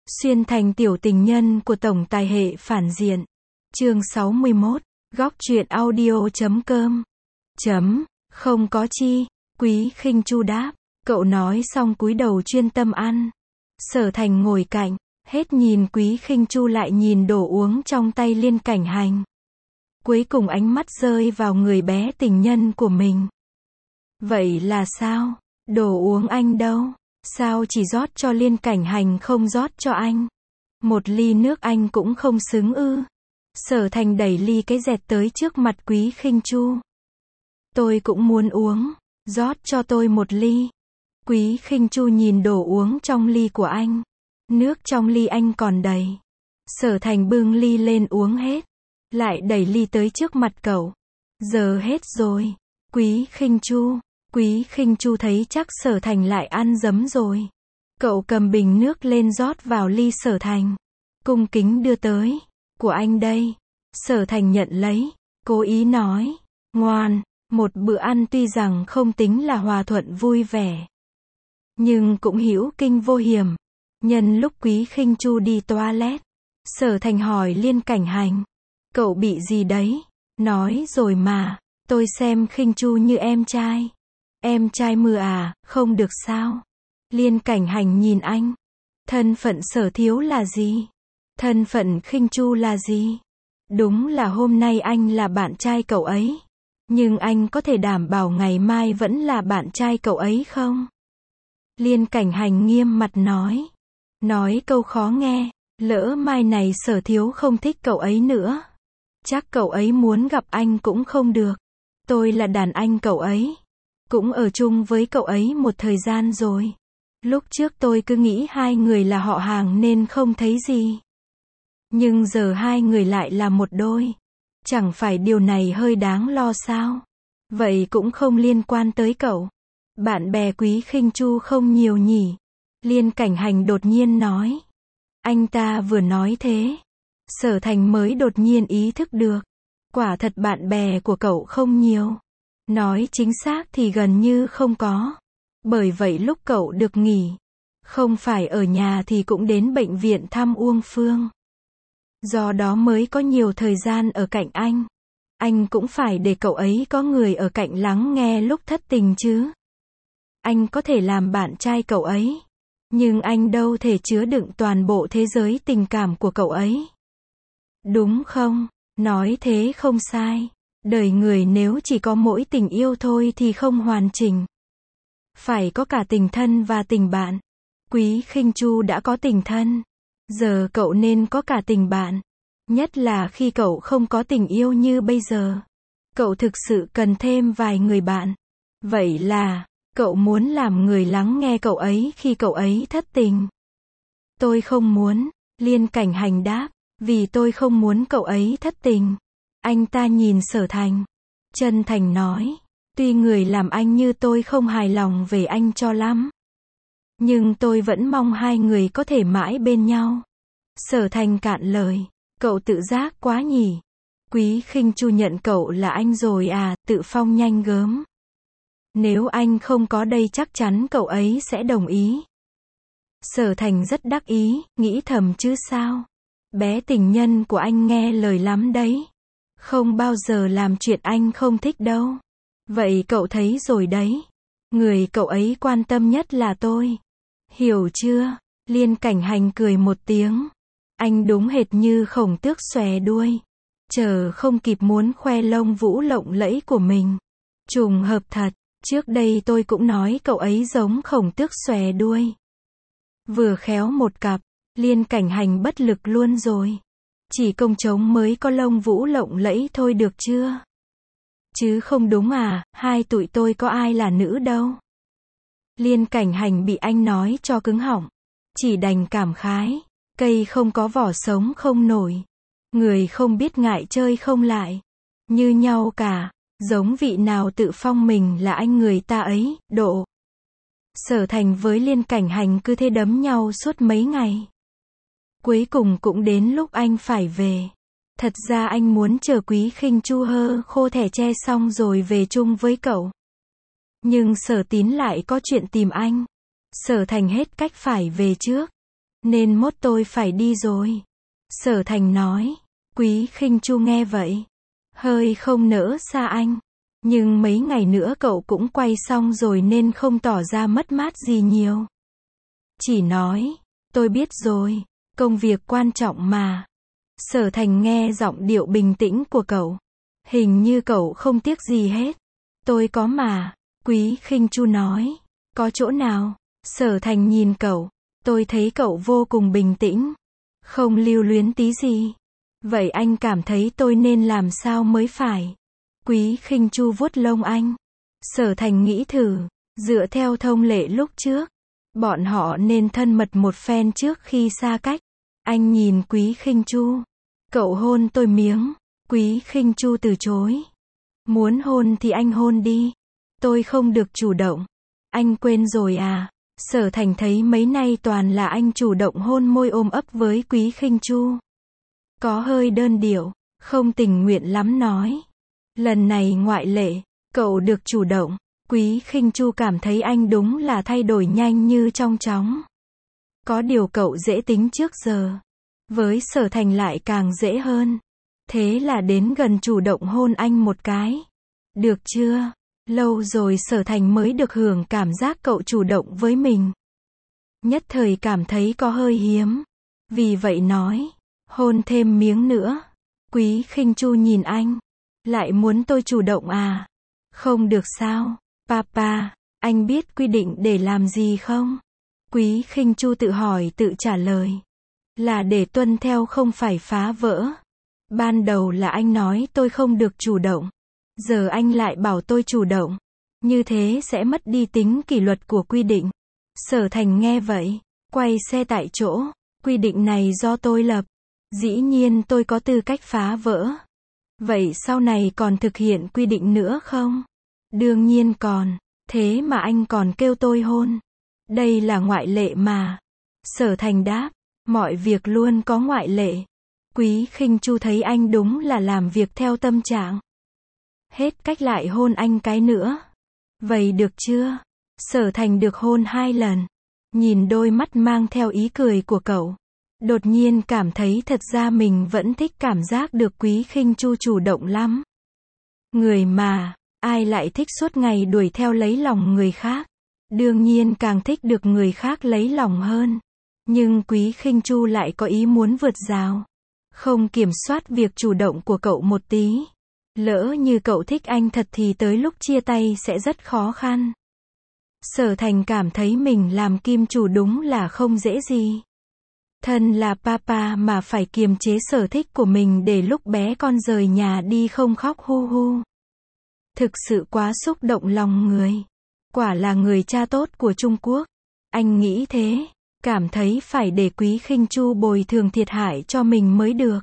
Xuyên thành tiểu tình nhân của tổng tài hệ phản diện. Chương 61, góc truyện audio.com. Không có chi, Quý Khinh Chu đáp. Cậu nói xong cúi đầu chuyên tâm ăn. Sở Thành ngồi cạnh, hết nhìn Quý Khinh Chu lại nhìn đồ uống trong tay Liên Cảnh Hành. Cuối cùng ánh mắt rơi vào người bé tình nhân của mình. Vậy là sao? Đồ uống anh đâu? Sao chỉ rót cho Liên Cảnh Hành không rót cho anh? Một ly nước anh cũng không xứng ư? Sở Thành đẩy ly cái dẹt tới trước mặt Quý Khinh Chu. Tôi cũng muốn uống, rót cho tôi một ly. Quý Khinh Chu nhìn đồ uống trong ly của anh. Nước trong ly anh còn đầy. Sở Thành bưng ly lên uống hết. Lại đẩy ly tới trước mặt cậu. Giờ hết rồi. Quý Khinh Chu thấy chắc Sở Thành lại ăn dấm rồi. Cậu cầm bình nước lên rót vào ly Sở Thành. Cung kính đưa tới. Của anh đây. Sở Thành nhận lấy. Cố ý nói. Ngoan. Một bữa ăn tuy rằng không tính là hòa thuận vui vẻ, nhưng cũng hữu kinh vô hiểm. Nhân lúc Quý Khinh Chu đi toilet, Sở Thành hỏi Liên Cảnh Hành. Cậu bị gì đấy? Nói rồi mà. Tôi xem Khinh Chu như em trai. Em trai mưa à, không được sao? Liên Cảnh Hành nhìn anh. Thân phận Sở thiếu là gì? Thân phận Khinh Chu là gì? Đúng là hôm nay anh là bạn trai cậu ấy. Nhưng anh có thể đảm bảo ngày mai vẫn là bạn trai cậu ấy không? Liên Cảnh Hành nghiêm mặt nói. Nói câu khó nghe. Lỡ mai này Sở thiếu không thích cậu ấy nữa, chắc cậu ấy muốn gặp anh cũng không được. Tôi là đàn anh cậu ấy. Cũng ở chung với cậu ấy một thời gian rồi. Lúc trước tôi cứ nghĩ hai người là họ hàng nên không thấy gì. Nhưng giờ hai người lại là một đôi. Chẳng phải điều này hơi đáng lo sao? Vậy cũng không liên quan tới cậu. Bạn bè Quý Khinh Chu không nhiều nhỉ? Liên Cảnh Hành đột nhiên nói. Anh ta vừa nói thế, Sở Thành mới đột nhiên ý thức được. Quả thật bạn bè của cậu không nhiều. Nói chính xác thì gần như không có. Bởi vậy lúc cậu được nghỉ, không phải ở nhà thì cũng đến bệnh viện thăm Uông Phương. Do đó mới có nhiều thời gian ở cạnh anh. Anh cũng phải để cậu ấy có người ở cạnh lắng nghe lúc thất tình chứ. Anh có thể làm bạn trai cậu ấy, nhưng anh đâu thể chứa đựng toàn bộ thế giới tình cảm của cậu ấy. Đúng không? Nói thế không sai. Đời người nếu chỉ có mỗi tình yêu thôi thì không hoàn chỉnh. Phải có cả tình thân và tình bạn. Quý Khinh Chu đã có tình thân. Giờ cậu nên có cả tình bạn. Nhất là khi cậu không có tình yêu như bây giờ. Cậu thực sự cần thêm vài người bạn. Vậy là, cậu muốn làm người lắng nghe cậu ấy khi cậu ấy thất tình. Tôi không muốn, Liên Cảnh Hành đáp, vì tôi không muốn cậu ấy thất tình. Anh ta nhìn Sở Thành. Chân thành nói, tuy người làm anh như tôi không hài lòng về anh cho lắm, nhưng tôi vẫn mong hai người có thể mãi bên nhau. Sở Thành cạn lời, cậu tự giác quá nhỉ. Quý Khinh Chu nhận cậu là anh rồi à, tự phong nhanh gớm. Nếu anh không có đây chắc chắn cậu ấy sẽ đồng ý. Sở Thành rất đắc ý, nghĩ thầm chứ sao. Bé tình nhân của anh nghe lời lắm đấy. Không bao giờ làm chuyện anh không thích đâu. Vậy cậu thấy rồi đấy. Người cậu ấy quan tâm nhất là tôi. Hiểu chưa? Liên Cảnh Hành cười một tiếng. Anh đúng hệt như khổng tước xòe đuôi. Chờ không kịp muốn khoe lông vũ lộng lẫy của mình. Trùng hợp thật. Trước đây tôi cũng nói cậu ấy giống khổng tước xòe đuôi. Vừa khéo một cặp, Liên Cảnh Hành bất lực luôn rồi. Chỉ công trống mới có lông vũ lộng lẫy thôi được chưa? Chứ không đúng à, hai tụi tôi có ai là nữ đâu. Liên Cảnh Hành bị anh nói cho cứng họng. Chỉ đành cảm khái. Cây không có vỏ sống không nổi. Người không biết ngại chơi không lại. Như nhau cả. Giống vị nào tự phong mình là anh người ta ấy, độ. Sở Thành với Liên Cảnh Hành cứ thế đấm nhau suốt mấy ngày. Cuối cùng cũng đến lúc anh phải về. Thật ra anh muốn chờ Quý Khinh Chu hơ khô thẻ tre xong rồi về chung với cậu. Nhưng Sở Tín lại có chuyện tìm anh. Sở Thành hết cách phải về trước. nên mốt tôi phải đi rồi. Sở Thành nói. Quý Khinh Chu nghe vậy, hơi không nỡ xa anh. Nhưng mấy ngày nữa cậu cũng quay xong rồi nên không tỏ ra mất mát gì nhiều. Chỉ nói, tôi biết rồi, công việc quan trọng mà. Sở Thành nghe giọng điệu bình tĩnh của cậu. Hình như cậu không tiếc gì hết. Tôi có mà. Quý Khinh Chu nói. Có chỗ nào? Sở Thành nhìn cậu. Tôi thấy cậu vô cùng bình tĩnh. Không lưu luyến tí gì. Vậy anh cảm thấy tôi nên làm sao mới phải? Quý Khinh Chu vuốt lông anh. Sở Thành nghĩ thử. Dựa theo thông lệ lúc trước, bọn họ nên thân mật một phen trước khi xa cách. Anh nhìn Quý Khinh Chu. Cậu hôn tôi miếng. Quý Khinh Chu từ chối. Muốn hôn thì anh hôn đi. Tôi không được chủ động. Anh quên rồi à? Sở Thành thấy mấy nay toàn là anh chủ động hôn môi ôm ấp với Quý Khinh Chu. Có hơi đơn điệu, không tình nguyện lắm nói. Lần này ngoại lệ, cậu được chủ động. Quý Khinh Chu cảm thấy anh đúng là thay đổi nhanh như trong chóng. Có điều cậu dễ tính trước giờ. Với Sở Thành lại càng dễ hơn. Thế là đến gần chủ động hôn anh một cái. Được chưa? Lâu rồi Sở Thành mới được hưởng cảm giác cậu chủ động với mình. Nhất thời cảm thấy có hơi hiếm. Vì vậy nói, hôn thêm miếng nữa. Quý Khinh Chu nhìn anh. Lại muốn tôi chủ động à? Không được sao? Papa, anh biết quy định để làm gì không? Quý Khinh Chu tự hỏi tự trả lời. Là để tuân theo không phải phá vỡ. Ban đầu là anh nói tôi không được chủ động. Giờ anh lại bảo tôi chủ động. Như thế sẽ mất đi tính kỷ luật của quy định. Sở Thành nghe vậy, quay xe tại chỗ. Quy định này do tôi lập. Dĩ nhiên tôi có tư cách phá vỡ. Vậy sau này còn thực hiện quy định nữa không? Đương nhiên còn. Thế mà anh còn kêu tôi hôn. Đây là ngoại lệ mà. Sở Thành đáp. Mọi việc luôn có ngoại lệ. Quý Khinh Chu thấy anh đúng là làm việc theo tâm trạng. Hết cách lại hôn anh cái nữa. Vậy được chưa? Sở Thành được hôn 2 lần. Nhìn đôi mắt mang theo ý cười của cậu. Đột nhiên cảm thấy thật ra mình vẫn thích cảm giác được Quý Khinh Chu chủ động lắm. Người mà, ai lại thích suốt ngày đuổi theo lấy lòng người khác. Đương nhiên càng thích được người khác lấy lòng hơn. Nhưng Quý Khinh Chu lại có ý muốn vượt rào. Không kiểm soát việc chủ động của cậu một tí. Lỡ như cậu thích anh thật thì tới lúc chia tay sẽ rất khó khăn. Sở Thành cảm thấy mình làm kim chủ đúng là không dễ gì. Thân là papa mà phải kiềm chế sở thích của mình để lúc bé con rời nhà đi không khóc hu hu. Thực sự quá xúc động lòng người. Quả là người cha tốt của Trung Quốc. Anh nghĩ thế. Cảm thấy phải để Quý Khinh Chu bồi thường thiệt hại cho mình mới được.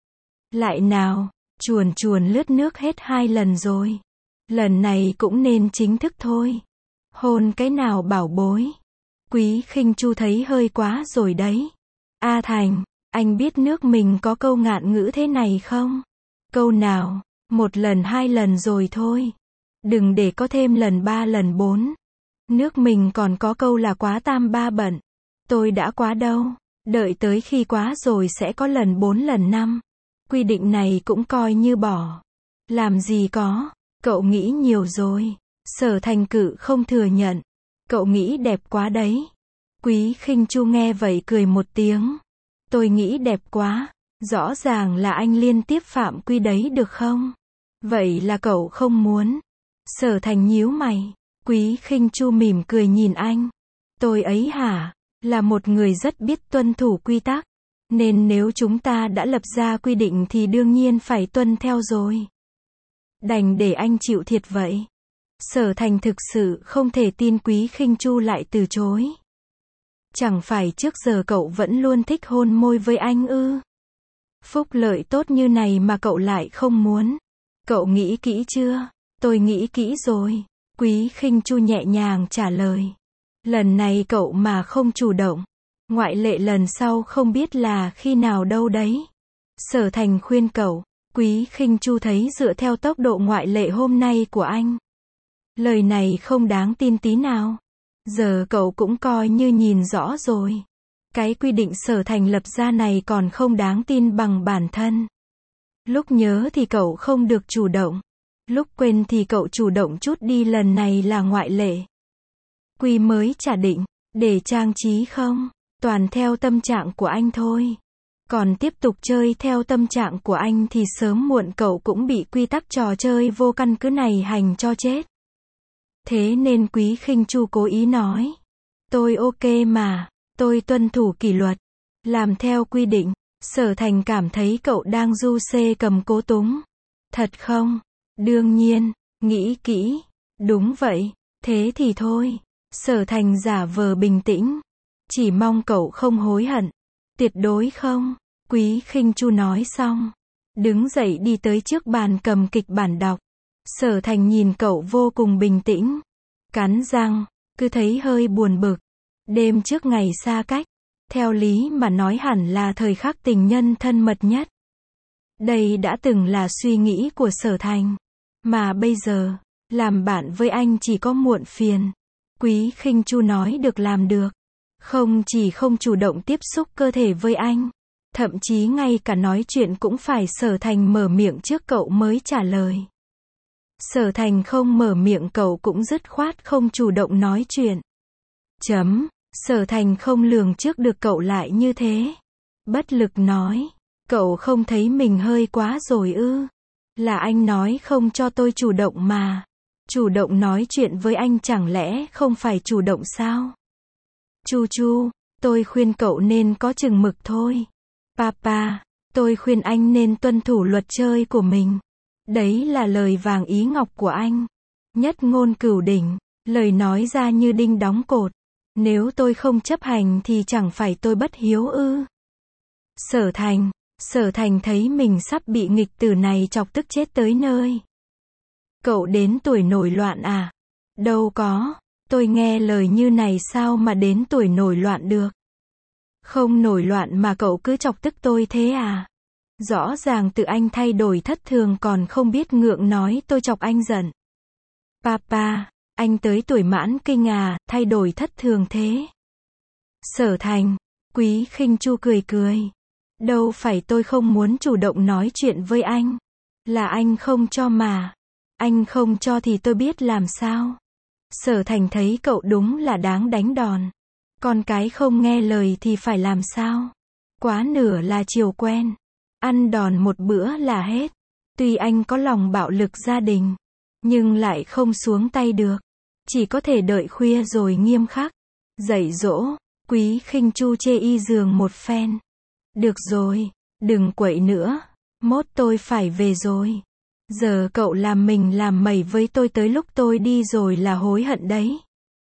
Lại nào, chuồn chuồn lướt nước hết 2 lần rồi. Lần này cũng nên chính thức thôi. Hôn cái nào bảo bối. Quý Khinh Chu thấy hơi quá rồi đấy. A Thành, anh biết nước mình có câu ngạn ngữ thế này không? Câu nào? 1 lần 2 lần rồi thôi. Đừng để có thêm lần 3 lần 4. Nước mình còn có câu là quá tam ba bận. Tôi đã quá đâu. Đợi tới khi quá rồi sẽ có lần 4 lần 5. Quy định này cũng coi như bỏ. Làm gì có. Cậu nghĩ nhiều rồi. Sở Thành cự không thừa nhận. Cậu nghĩ đẹp quá đấy. Quý Khinh Chu nghe vậy cười một tiếng. Tôi nghĩ đẹp quá. Rõ ràng là anh liên tiếp phạm quy đấy được không? Vậy là cậu không muốn. Sở Thành nhíu mày. Quý Khinh Chu mỉm cười nhìn anh. Tôi ấy hả? Là một người rất biết tuân thủ quy tắc. Nên nếu chúng ta đã lập ra quy định thì đương nhiên phải tuân theo rồi. Đành để anh chịu thiệt vậy. Sở Thành thực sự không thể tin Quý Khinh Chu lại từ chối. Chẳng phải trước giờ cậu vẫn luôn thích hôn môi với anh ư? Phúc lợi tốt như này mà cậu lại không muốn. Cậu nghĩ kỹ chưa? Tôi nghĩ kỹ rồi. Quý Khinh Chu nhẹ nhàng trả lời. Lần này cậu mà không chủ động. Ngoại lệ lần sau không biết là khi nào đâu đấy. Sở Thành khuyên cậu. Quý Khinh Chu thấy dựa theo tốc độ ngoại lệ hôm nay của anh. Lời này không đáng tin tí nào. Giờ cậu cũng coi như nhìn rõ rồi. Cái quy định Sở Thành lập ra này còn không đáng tin bằng bản thân. Lúc nhớ thì cậu không được chủ động. Lúc quên thì cậu chủ động chút đi, lần này là ngoại lệ. Quy mới trả định, để trang trí không? Toàn theo tâm trạng của anh thôi. Còn tiếp tục chơi theo tâm trạng của anh thì sớm muộn cậu cũng bị quy tắc trò chơi vô căn cứ này hành cho chết. Thế nên Quý Khinh Chu cố ý nói. Tôi ok mà, tôi tuân thủ kỷ luật, làm theo quy định. Sở Thành cảm thấy cậu đang du xê cầm cố túng. Thật không? Đương nhiên, nghĩ kỹ. Đúng vậy, thế thì thôi. Sở Thành giả vờ bình tĩnh. Chỉ mong cậu không hối hận. Tuyệt đối không. Quý Khinh Chu nói xong, đứng dậy đi tới trước bàn cầm kịch bản đọc. Sở Thành nhìn cậu vô cùng bình tĩnh, cắn răng, cứ thấy hơi buồn bực. Đêm trước ngày xa cách, theo lý mà nói hẳn là thời khắc tình nhân thân mật nhất. Đây đã từng là suy nghĩ của Sở Thành, mà bây giờ, làm bạn với anh chỉ có muộn phiền. Quý Khinh Chu nói được làm được, không chỉ không chủ động tiếp xúc cơ thể với anh, thậm chí ngay cả nói chuyện cũng phải Sở Thành mở miệng trước cậu mới trả lời. Sở Thành không mở miệng cậu cũng dứt khoát không chủ động nói chuyện. Sở Thành không lường trước được cậu lại như thế. Bất lực nói, cậu không thấy mình hơi quá rồi ư? Là anh nói không cho tôi chủ động mà. Chủ động nói chuyện với anh chẳng lẽ không phải chủ động sao? Chu Chu, tôi khuyên cậu nên có chừng mực thôi. Papa, tôi khuyên anh nên tuân thủ luật chơi của mình. Đấy là lời vàng ý ngọc của anh. Nhất ngôn cửu đỉnh, lời nói ra như đinh đóng cột. Nếu tôi không chấp hành thì chẳng phải tôi bất hiếu ư? Sở Thành thấy mình sắp bị nghịch tử này chọc tức chết tới nơi. Cậu đến tuổi nổi loạn à? Đâu có, tôi nghe lời như này sao mà đến tuổi nổi loạn được? Không nổi loạn mà cậu cứ chọc tức tôi thế à? Rõ ràng tự anh thay đổi thất thường còn không biết ngượng nói tôi chọc anh giận. Papa, anh tới tuổi mãn kinh à, thay đổi thất thường thế. Sở Thành, Quý Khinh Chu cười cười. Đâu phải tôi không muốn chủ động nói chuyện với anh. Là anh không cho mà. Anh không cho thì tôi biết làm sao. Sở Thành thấy cậu đúng là đáng đánh đòn. Con cái không nghe lời thì phải làm sao? Quá nửa là chiều quen. Ăn đòn một bữa là hết. Tuy anh có lòng bạo lực gia đình, nhưng lại không xuống tay được. Chỉ có thể đợi khuya rồi nghiêm khắc dạy dỗ. Quý Khinh Chu chê y giường một phen. Được rồi, đừng quậy nữa. Mốt tôi phải về rồi. Giờ cậu làm mình làm mẩy với tôi tới lúc tôi đi rồi là hối hận đấy.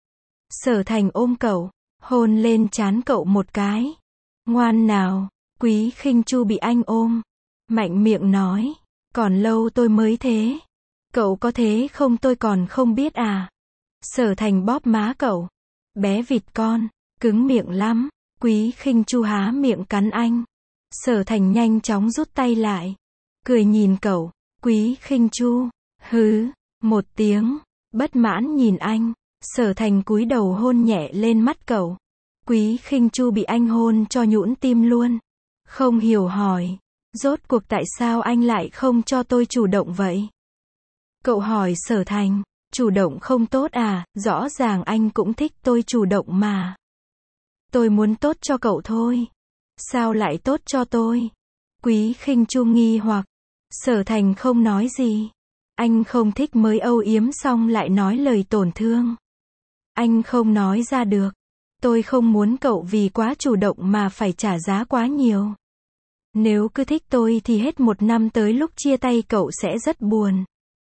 Sở Thành ôm cậu, hôn lên trán cậu một cái. Ngoan nào. Quý Khinh Chu bị anh ôm, mạnh miệng nói, còn lâu tôi mới thế. Cậu có thế không tôi còn không biết à. Sở Thành bóp má cậu. Bé vịt con, cứng miệng lắm. Quý Khinh Chu há miệng cắn anh. Sở Thành nhanh chóng rút tay lại, cười nhìn cậu. Quý Khinh Chu, hứ, một tiếng, bất mãn nhìn anh. Sở Thành cúi đầu hôn nhẹ lên mắt cậu. Quý Khinh Chu bị anh hôn cho nhũn tim luôn. Không hiểu hỏi, rốt cuộc tại sao anh lại không cho tôi chủ động vậy? Cậu hỏi Sở Thành, chủ động không tốt à, rõ ràng anh cũng thích tôi chủ động mà. Tôi muốn tốt cho cậu thôi. Sao lại tốt cho tôi? Quý Khinh Chu nghi hoặc. Sở Thành không nói gì. Anh không thích mới âu yếm xong lại nói lời tổn thương. Anh không nói ra được. Tôi không muốn cậu vì quá chủ động mà phải trả giá quá nhiều. Nếu cứ thích tôi thì hết một năm tới lúc chia tay cậu sẽ rất buồn.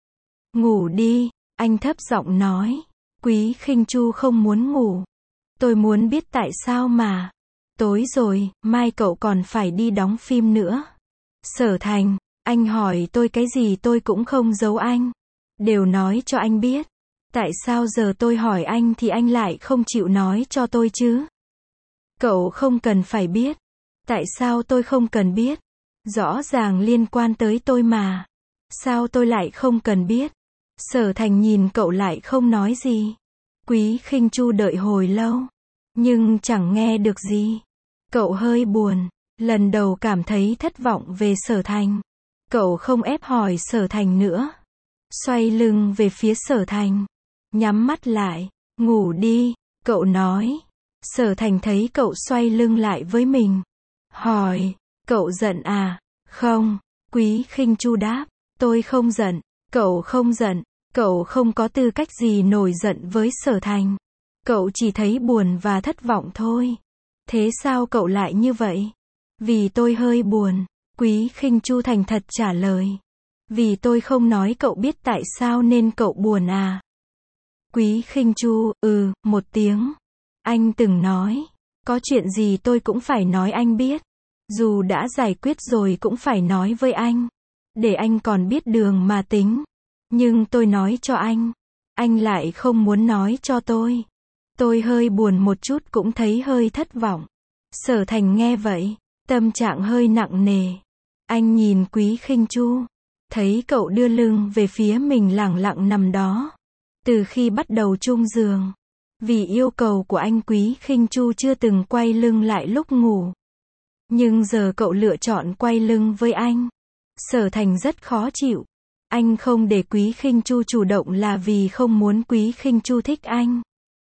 Ngủ đi, anh thấp giọng nói. Quý Khinh Chu không muốn ngủ. Tôi muốn biết tại sao mà. Tối rồi, mai cậu còn phải đi đóng phim nữa. Sở Thành, anh hỏi tôi cái gì tôi cũng không giấu anh. Đều nói cho anh biết. Tại sao giờ tôi hỏi anh thì anh lại không chịu nói cho tôi chứ? Cậu không cần phải biết. Tại sao tôi không cần biết? Rõ ràng liên quan tới tôi mà. Sao tôi lại không cần biết? Sở Thành nhìn cậu lại không nói gì. Quý Khinh Chu đợi hồi lâu, nhưng chẳng nghe được gì. Cậu hơi buồn, lần đầu cảm thấy thất vọng về Sở Thành. Cậu không ép hỏi Sở Thành nữa. Xoay lưng về phía Sở Thành. Nhắm mắt lại, ngủ đi, cậu nói. Sở Thành thấy cậu xoay lưng lại với mình. Hỏi, cậu giận à? Không, Quý Khinh Chu đáp, tôi không giận. Cậu không giận, cậu không có tư cách gì nổi giận với Sở Thành. Cậu chỉ thấy buồn và thất vọng thôi. Thế sao cậu lại như vậy? Vì tôi hơi buồn, Quý Khinh Chu thành thật trả lời. Vì tôi không nói cậu biết tại sao nên cậu buồn à? Quý Khinh Chu, một tiếng. Anh từng nói, có chuyện gì tôi cũng phải nói anh biết. Dù đã giải quyết rồi cũng phải nói với anh. Để anh còn biết đường mà tính. Nhưng tôi nói cho anh lại không muốn nói cho tôi. Tôi hơi buồn một chút cũng thấy hơi thất vọng. Sở Thành nghe vậy, tâm trạng hơi nặng nề. Anh nhìn Quý Khinh Chu, thấy cậu đưa lưng về phía mình lẳng lặng nằm đó. Từ khi bắt đầu chung giường, vì yêu cầu của anh Quý Khinh Chu chưa từng quay lưng lại lúc ngủ. Nhưng giờ cậu lựa chọn quay lưng với anh. Sở Thành rất khó chịu. Anh không để Quý Khinh Chu chủ động là vì không muốn Quý Khinh Chu thích anh.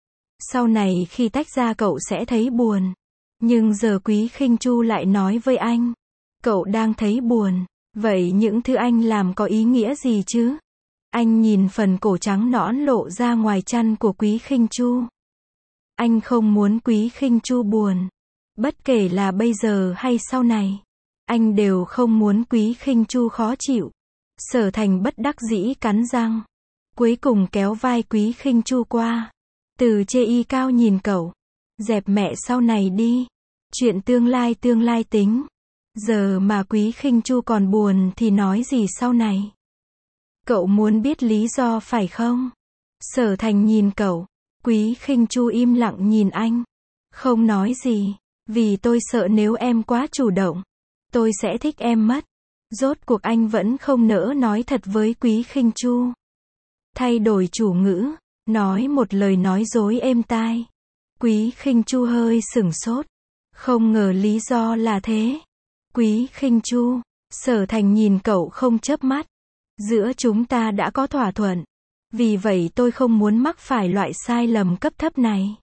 Sau này khi tách ra cậu sẽ thấy buồn. Nhưng giờ Quý Khinh Chu lại nói với anh. Cậu đang thấy buồn. Vậy những thứ anh làm có ý nghĩa gì chứ? Anh nhìn phần cổ trắng nõn lộ ra ngoài chăn của Quý Khinh Chu. Anh không muốn Quý Khinh Chu buồn. Bất kể là bây giờ hay sau này. Anh đều không muốn Quý Khinh Chu khó chịu. Sở Thành bất đắc dĩ cắn răng. Cuối cùng kéo vai Quý Khinh Chu qua. Từ chê y cao nhìn cậu. Dẹp mẹ sau này đi. Chuyện tương lai tính. Giờ mà Quý Khinh Chu còn buồn thì nói gì sau này? Cậu muốn biết lý do phải không? Sở Thành nhìn cậu. Quý Khinh Chu im lặng nhìn anh. Không nói gì. Vì tôi sợ nếu em quá chủ động, tôi sẽ thích em mất. Rốt cuộc anh vẫn không nỡ nói thật với Quý Khinh Chu. Thay đổi chủ ngữ, nói một lời nói dối êm tai. Quý Khinh Chu hơi sửng sốt. Không ngờ lý do là thế. Quý Khinh Chu, Sở Thành nhìn cậu không chớp mắt. Giữa chúng ta đã có thỏa thuận. Vì vậy tôi không muốn mắc phải loại sai lầm cấp thấp này.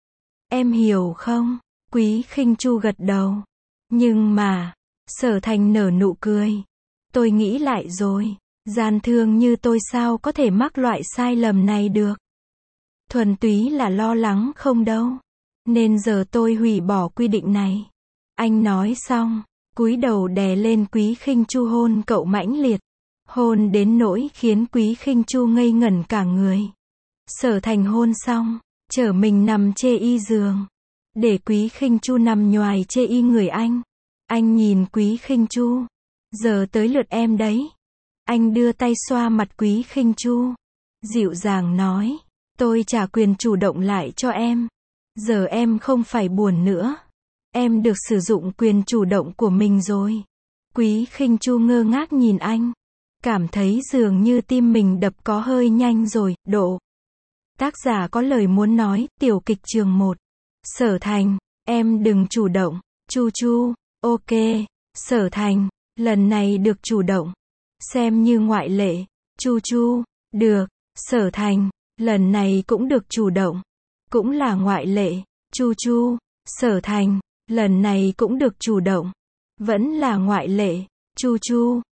Em hiểu không? Quý Khinh Chu gật đầu. Nhưng mà, Sở Thành nở nụ cười. Tôi nghĩ lại rồi. Gian thương như tôi sao có thể mắc loại sai lầm này được? Thuần túy là lo lắng không đâu. Nên giờ tôi hủy bỏ quy định này. Anh nói xong, cúi đầu đè lên Quý Khinh Chu hôn cậu mãnh liệt. Hôn đến nỗi khiến Quý Khinh Chu ngây ngẩn cả người. Sở Thành hôn xong, chở mình nằm chê y giường. Để Quý Khinh Chu nằm nhoài chê y người anh. Anh nhìn Quý Khinh Chu. Giờ tới lượt em đấy. Anh đưa tay xoa mặt Quý Khinh Chu. Dịu dàng nói. Tôi trả quyền chủ động lại cho em. Giờ em không phải buồn nữa. Em được sử dụng quyền chủ động của mình rồi. Quý Khinh Chu ngơ ngác nhìn anh. Cảm thấy dường như tim mình đập có hơi nhanh rồi, độ. Tác giả có lời muốn nói, tiểu kịch trường 1. Sở Thành, em đừng chủ động. Chu Chu, ok. Sở Thành, lần này được chủ động. Xem như ngoại lệ. Chu Chu, được. Sở Thành, lần này cũng được chủ động. Cũng là ngoại lệ. Chu Chu, Sở Thành, lần này cũng được chủ động. Vẫn là ngoại lệ. Chu Chu,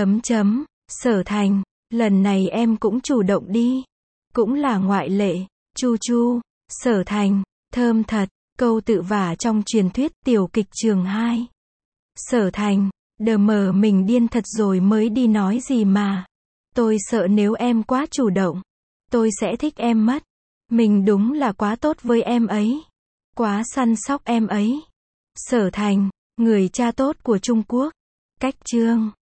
Sở Thành, lần này em cũng chủ động đi. Cũng là ngoại lệ. Chu Chu, Sở Thành, thơm thật. Câu tự vả trong truyền thuyết tiểu kịch trường 2. Sở Thành, đờ mờ mình điên thật rồi mới đi nói gì mà. Tôi sợ nếu em quá chủ động, tôi sẽ thích em mất. Mình đúng là quá tốt với em ấy. Quá săn sóc em ấy. Sở Thành, người cha tốt của Trung Quốc. Cách chương